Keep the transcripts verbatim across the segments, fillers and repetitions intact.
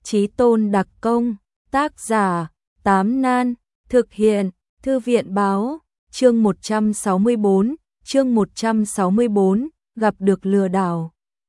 Chí Tôn đặc công, tác giả, Tám Nan, thực hiện, Thư viện báo, chương một trăm sáu mươi bốn, chương một trăm sáu mươi bốn, gặp được lừa đảo.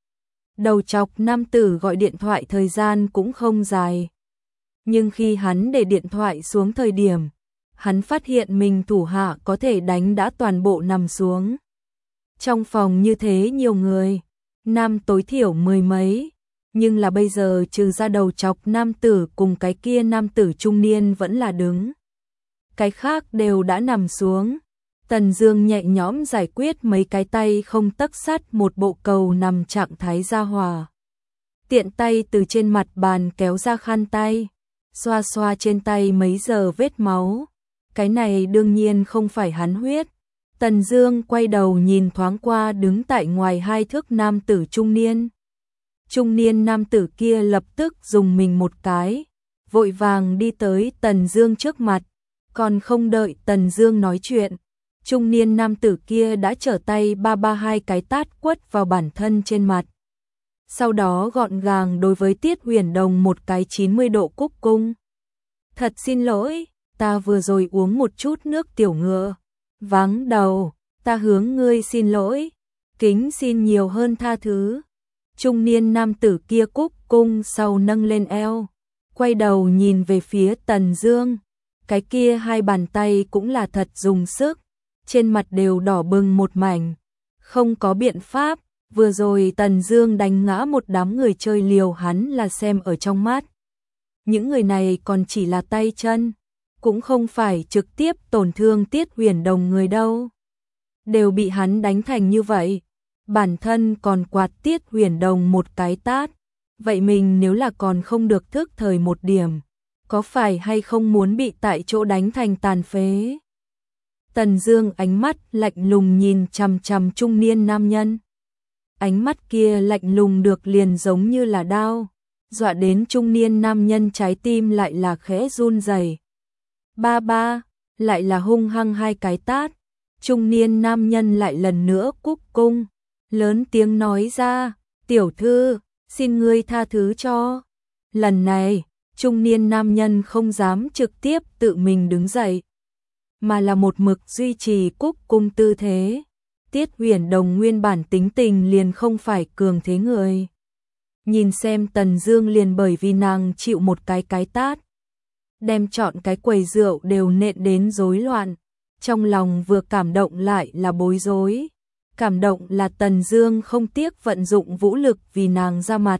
Đầu chọc nam tử gọi điện thoại thời gian cũng không dài. Nhưng khi hắn để điện thoại xuống thời điểm, hắn phát hiện mình thủ hạ có thể đánh đã toàn bộ nằm xuống. Trong phòng như thế nhiều người, nam tối thiểu mười mấy, nhưng là bây giờ trừ ra đầu chọc nam tử cùng cái kia nam tử trung niên vẫn là đứng. Cái khác đều đã nằm xuống. Tần Dương nhẹ nhõm giải quyết mấy cái tay không tấc sắt một bộ cầu nằm trạng thái ra hòa. Tiện tay từ trên mặt bàn kéo ra khăn tay, xoa xoa trên tay mấy giờ vết máu. Cái này đương nhiên không phải hắn huyết. Tần Dương quay đầu nhìn thoáng qua đứng tại ngoài hai thước nam tử trung niên. Trung niên nam tử kia lập tức dùng mình một cái, vội vàng đi tới Tần Dương trước mặt, còn không đợi Tần Dương nói chuyện, trung niên nam tử kia đã trở tay ba ba hai cái tát quất vào bản thân trên mặt. Sau đó gọn gàng đối với Tiết Huyền Đồng một cái chín mươi độ cúc cung. Thật xin lỗi, ta vừa rồi uống một chút nước tiểu ngựa. Váng đầu, ta hướng ngươi xin lỗi, kính xin nhiều hơn tha thứ. Trung niên nam tử kia cúc cung sau nâng lên eo, quay đầu nhìn về phía Tần Dương, cái kia hai bàn tay cũng là thật dùng sức, trên mặt đều đỏ bừng một mảnh. Không có biện pháp, vừa rồi Tần Dương đánh ngã một đám người chơi liều hắn là xem ở trong mắt. Những người này còn chỉ là tay chân, cũng không phải trực tiếp tổn thương Tiết Huyền Đồng người đâu. Đều bị hắn đánh thành như vậy, bản thân còn quạt Tiết Huyền Đồng một cái tát. Vậy mình nếu là còn không được thức thời một điểm, có phải hay không muốn bị tại chỗ đánh thành tàn phế? Tần Dương ánh mắt lạnh lùng nhìn chằm chằm trung niên nam nhân. Ánh mắt kia lạnh lùng được liền giống như là đao, dọa đến trung niên nam nhân trái tim lại là khẽ run rẩy. Ba ba, lại là hung hăng hai cái tát. Trung niên nam nhân lại lần nữa cúc cung, lớn tiếng nói ra, tiểu thư, xin ngươi tha thứ cho. Lần này, trung niên nam nhân không dám trực tiếp tự mình đứng dậy, mà là một mực duy trì cúc cung tư thế. Tiết Huyền Đồng nguyên bản tính tình liền không phải cường thế người. Nhìn xem Tần Dương liền bởi vì nàng chịu một cái cái tát, đem trọn cái quầy rượu đều nện đến rối loạn. Trong lòng vừa cảm động lại là bối rối. Cảm động là Tần Dương không tiếc vận dụng vũ lực vì nàng ra mặt.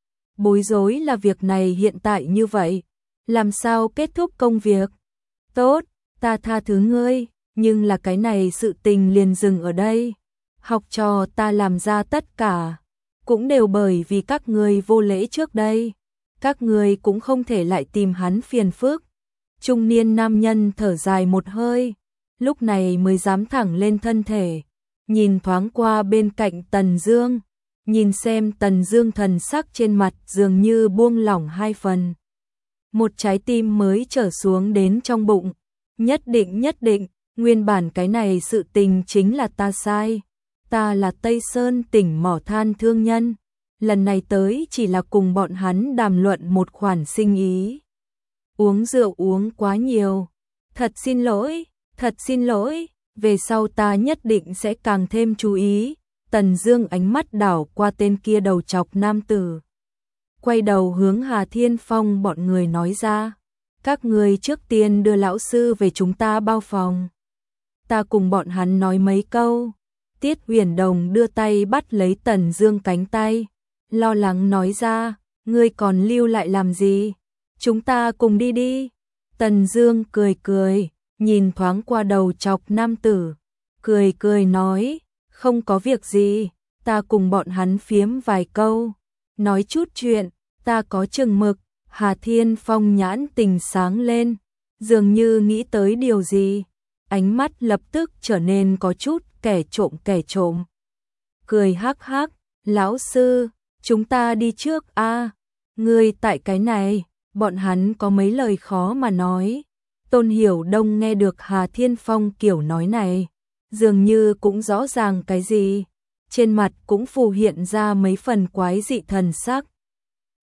Bối rối là việc này hiện tại như vậy, làm sao kết thúc công việc? Tốt, ta tha thứ ngươi, nhưng là cái này sự tình liền dừng ở đây. Học trò ta làm ra tất cả, cũng đều bởi vì các ngươi vô lễ trước đây. Các ngươi cũng không thể lại tìm hắn phiền phức. Trung niên nam nhân thở dài một hơi, lúc này mới dám thẳng lên thân thể, nhìn thoáng qua bên cạnh Tần Dương, nhìn xem Tần Dương thần sắc trên mặt dường như buông lỏng hai phần. Một trái tim mới trở xuống đến trong bụng, nhất định nhất định, nguyên bản cái này sự tình chính là ta sai. Ta là Tây Sơn tỉnh mỏ than thương nhân, lần này tới chỉ là cùng bọn hắn đàm luận một khoản sinh ý. Uống rượu uống quá nhiều, thật xin lỗi, thật xin lỗi, về sau ta nhất định sẽ càng thêm chú ý. Tần Dương ánh mắt đảo qua tên kia đầu chọc nam tử, quay đầu hướng Hà Thiên Phong bọn người nói ra, các người trước tiên đưa lão sư về chúng ta bao phòng, ta cùng bọn hắn nói mấy câu. Tiết Huyền Đồng đưa tay bắt lấy Tần Dương cánh tay, lo lắng nói ra, ngươi còn lưu lại làm gì? Chúng ta cùng đi đi. Tần Dương cười cười, nhìn thoáng qua đầu chọc nam tử, cười cười nói, không có việc gì, ta cùng bọn hắn phiếm vài câu, nói chút chuyện, ta có chừng mực. Hà Thiên Phong nhãn tình sáng lên, dường như nghĩ tới điều gì, ánh mắt lập tức trở nên có chút kẻ trộm kẻ trộm. Cười hắc hắc, lão sư, chúng ta đi trước a. À, ngươi tại cái này, bọn hắn có mấy lời khó mà nói. Tôn Hiểu Đông nghe được Hà Thiên Phong kiểu nói này, dường như cũng rõ ràng cái gì, trên mặt cũng phù hiện ra mấy phần quái dị thần sắc.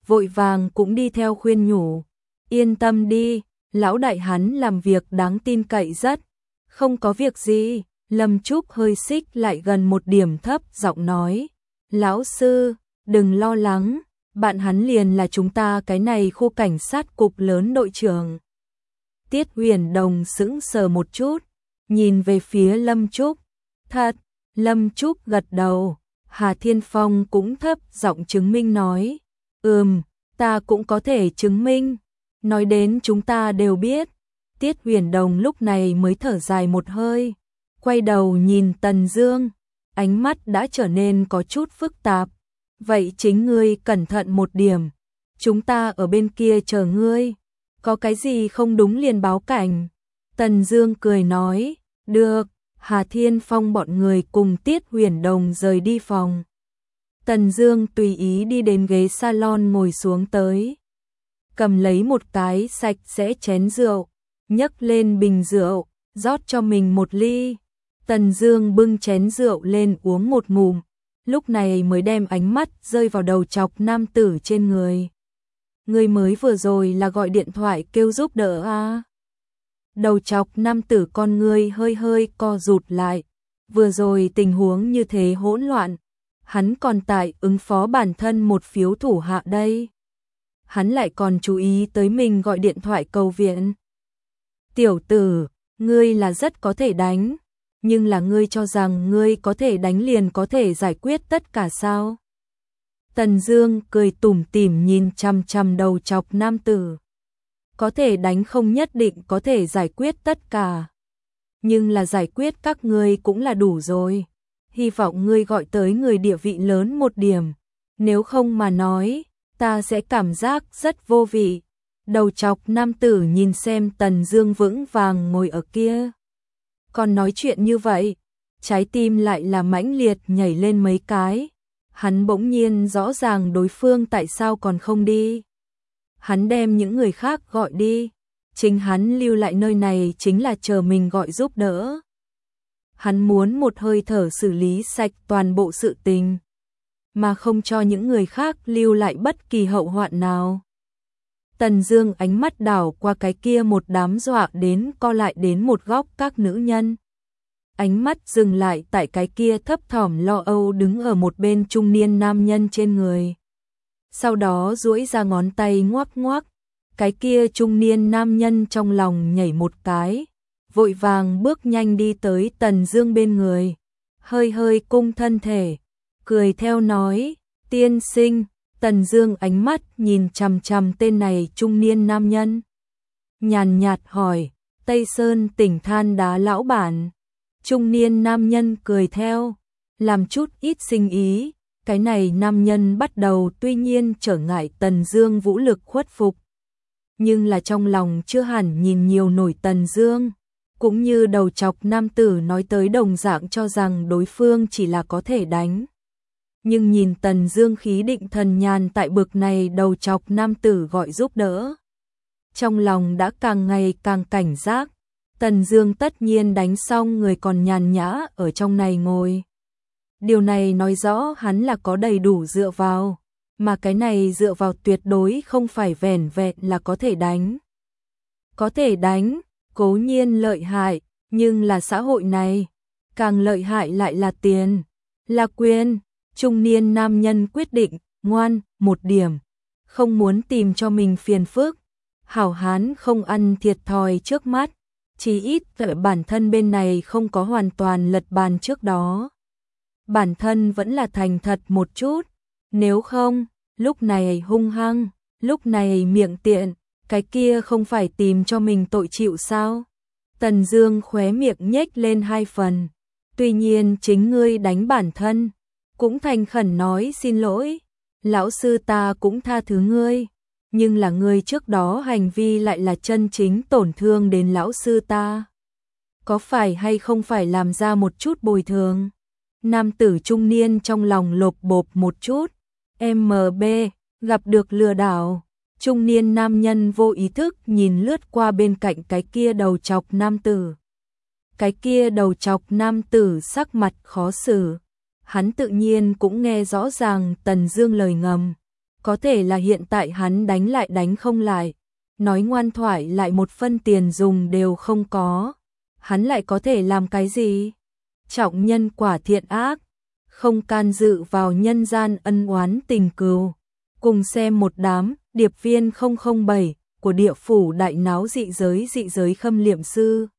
vội vàng cũng đi theo khuyên nhủ. Yên tâm đi, lão đại hắn làm việc đáng tin cậy rất. Không có việc gì, Lâm Trúc hơi xích lại gần một điểm thấp giọng nói. Lão sư, đừng lo lắng, bạn hắn liền là chúng ta cái này khu cảnh sát cục lớn đội trưởng. Tiết Huyền Đồng sững sờ một chút, nhìn về phía Lâm Trúc. Thật, Lâm Trúc gật đầu. Hà Thiên Phong cũng thấp giọng chứng minh nói. Ừm, ta cũng có thể chứng minh. Nói đến chúng ta đều biết. Tiết Huyền Đồng lúc này mới thở dài một hơi, quay đầu nhìn Tần Dương, ánh mắt đã trở nên có chút phức tạp. Vậy chính ngươi cẩn thận một điểm, chúng ta ở bên kia chờ ngươi, có cái gì không đúng liền báo cảnh. Tần Dương cười nói, được. Hà Thiên Phong bọn người cùng Tiết Huyền Đồng rời đi phòng. Tần Dương tùy ý đi đến ghế salon ngồi xuống tới, cầm lấy một cái sạch sẽ chén rượu, nhấc lên bình rượu, rót cho mình một ly. Tần Dương bưng chén rượu lên uống một ngụm, lúc này mới đem ánh mắt rơi vào đầu chọc nam tử trên người. Người mới vừa rồi là gọi điện thoại kêu giúp đỡ à? Đầu chọc nam tử con ngươi hơi hơi co rụt lại. Vừa rồi tình huống như thế hỗn loạn, hắn còn tại ứng phó bản thân một phiếu thủ hạ đây. Hắn lại còn chú ý tới mình gọi điện thoại cầu viện. Tiểu tử, ngươi là rất có thể đánh, nhưng là ngươi cho rằng ngươi có thể đánh liền có thể giải quyết tất cả sao? Tần Dương cười tủm tỉm nhìn chằm chằm đầu chọc nam tử. Có thể đánh không nhất định có thể giải quyết tất cả, nhưng là giải quyết các ngươi cũng là đủ rồi. Hy vọng ngươi gọi tới người địa vị lớn một điểm, nếu không mà nói, ta sẽ cảm giác rất vô vị. Đầu chọc nam tử nhìn xem Tần Dương vững vàng ngồi ở kia, còn nói chuyện như vậy, trái tim lại là mãnh liệt nhảy lên mấy cái. Hắn bỗng nhiên rõ ràng đối phương tại sao còn không đi. Hắn đem những người khác gọi đi, chính hắn lưu lại nơi này chính là chờ mình gọi giúp đỡ. Hắn muốn một hơi thở xử lý sạch toàn bộ sự tình, mà không cho những người khác lưu lại bất kỳ hậu hoạn nào. Tần Dương ánh mắt đảo qua cái kia một đám dọa đến co lại đến một góc các nữ nhân. Ánh mắt dừng lại tại cái kia thấp thỏm lo âu đứng ở một bên trung niên nam nhân trên người. Sau đó duỗi ra ngón tay ngoắc ngoắc, cái kia trung niên nam nhân trong lòng nhảy một cái, vội vàng bước nhanh đi tới Tần Dương bên người, hơi hơi cung thân thể, cười theo nói, tiên sinh. Tần Dương ánh mắt nhìn chằm chằm tên này trung niên nam nhân, nhàn nhạt hỏi, Tây Sơn tỉnh than đá lão bản. Trung niên nam nhân cười theo, làm chút ít sinh ý. Cái này nam nhân bắt đầu tuy nhiên trở ngại Tần Dương vũ lực khuất phục, nhưng là trong lòng chưa hẳn nhìn nhiều nổi Tần Dương, cũng như đầu chọc nam tử nói tới đồng dạng cho rằng đối phương chỉ là có thể đánh. Nhưng nhìn Tần Dương khí định thần nhàn tại bực này đầu chọc nam tử gọi giúp đỡ, trong lòng đã càng ngày càng cảnh giác. Tần Dương tất nhiên đánh xong người còn nhàn nhã ở trong này ngồi. Điều này nói rõ hắn là có đầy đủ dựa vào, mà cái này dựa vào tuyệt đối không phải vẻn vẹn là có thể đánh. Có thể đánh, cố nhiên lợi hại, nhưng là xã hội này, càng lợi hại lại là tiền, là quyền. Trung niên nam nhân quyết định, ngoan, một điểm, không muốn tìm cho mình phiền phức. Hảo hán không ăn thiệt thòi trước mắt, chỉ ít tại bản thân bên này không có hoàn toàn lật bàn trước đó. Bản thân vẫn là thành thật một chút, nếu không, lúc này hung hăng, lúc này miệng tiện, cái kia không phải tìm cho mình tội chịu sao? Tần Dương khóe miệng nhếch lên hai phần, tuy nhiên chính ngươi đánh bản thân, cũng thành khẩn nói xin lỗi, lão sư ta cũng tha thứ ngươi, nhưng là ngươi trước đó hành vi lại là chân chính tổn thương đến lão sư ta. Có phải hay không phải làm ra một chút bồi thường? Nam tử trung niên trong lòng lộp bộp một chút, em bê, gặp được lừa đảo. Trung niên nam nhân vô ý thức nhìn lướt qua bên cạnh cái kia đầu chọc nam tử. Cái kia đầu chọc nam tử sắc mặt khó xử. Hắn tự nhiên cũng nghe rõ ràng Tần Dương lời ngầm, có thể là hiện tại hắn đánh lại đánh không lại, nói ngoan thoại lại một phân tiền dùng đều không có. Hắn lại có thể làm cái gì? Trọng nhân quả thiện ác, không can dự vào nhân gian ân oán tình cừu. Cùng xem một đám điệp viên không không bảy của địa phủ đại náo dị giới dị giới khâm liệm sư.